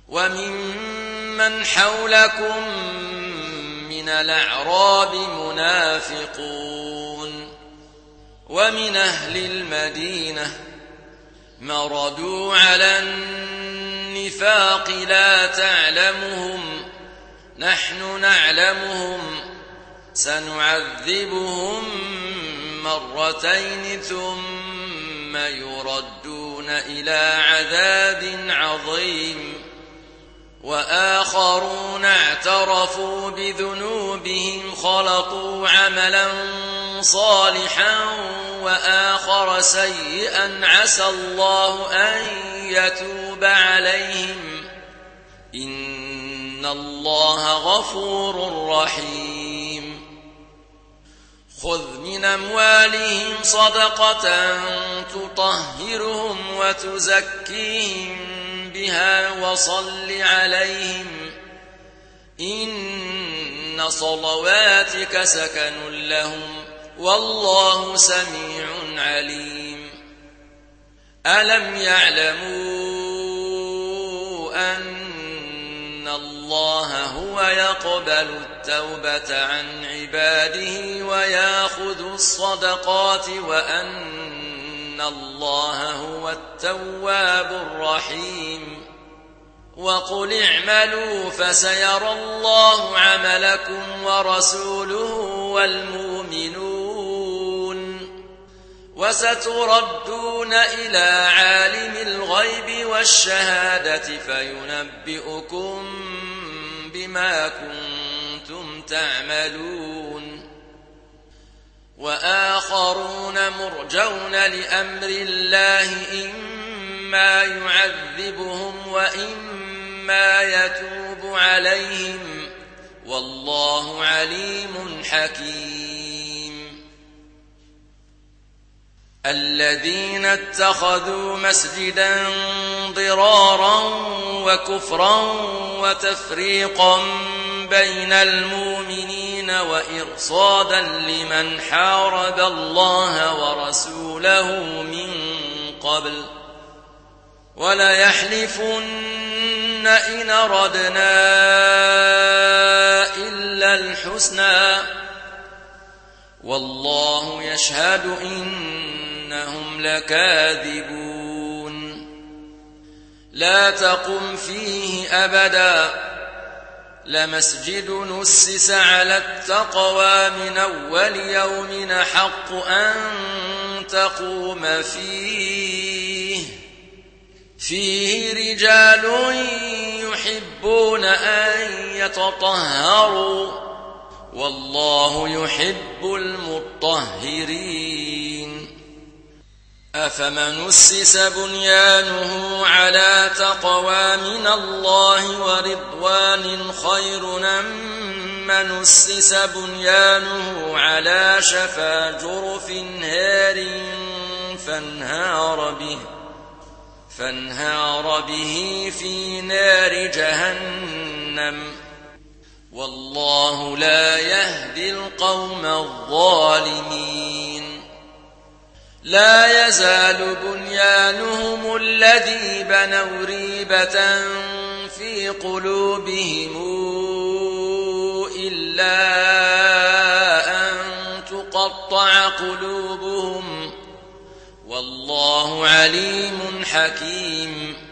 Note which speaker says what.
Speaker 1: وممن حولكم من الأعراب منافقون ومن أهل المدينة مردوا على النفاق لا تعلمهم نحن نعلمهم سنعذبهم مرتين ثم يردون إلى عذاب عظيم وآخرون اعترفوا بذنوبهم خلطوا عملا صالحا وآخر سيئا عسى الله أن يتوب عليهم إن الله غفور رحيم خذ من أموالهم صدقة تطهرهم وتزكيهم بها وصل عليهم إن صلواتك سكن لهم والله سميع عليم ألم يعلموا أن الله هو يقبل التوبة عن عباده ويأخذ الصدقات وأن الله هو التواب الرحيم وقل اعملوا فسيرى الله عملكم ورسوله والمؤمنون وستردون إلى عالم الغيب والشهادة فينبئكم بما كنتم تعملون وآخرون مرجون لأمر الله إما يعذبهم وإما يتوب عليهم والله عليم حكيم الذين اتخذوا مسجدا ضرارا وكفرا وتفريقا بين المؤمنين وإرصادا لمن حارب الله ورسوله من قبل وليحلفن إن أردنا إلا الحسنى والله يشهد إنهم لكاذبون لا تقم فيه أبدا لمسجد نسس على التقوى من أول يوم حق أن تقوم فيه رجال يحبون أن يتطهروا والله يحب المطهرين أفمن أسس بنيانه على تقوى من الله ورضوان خير أم من أسس بنيانه على شفا جرف هار فانهار به في نار جهنم والله لا يهدي القوم الظالمين لا يزال بنيانهم الذي بنوا ريبة في قلوبهم إلا أن تقطع قلوبهم والله عليم حكيم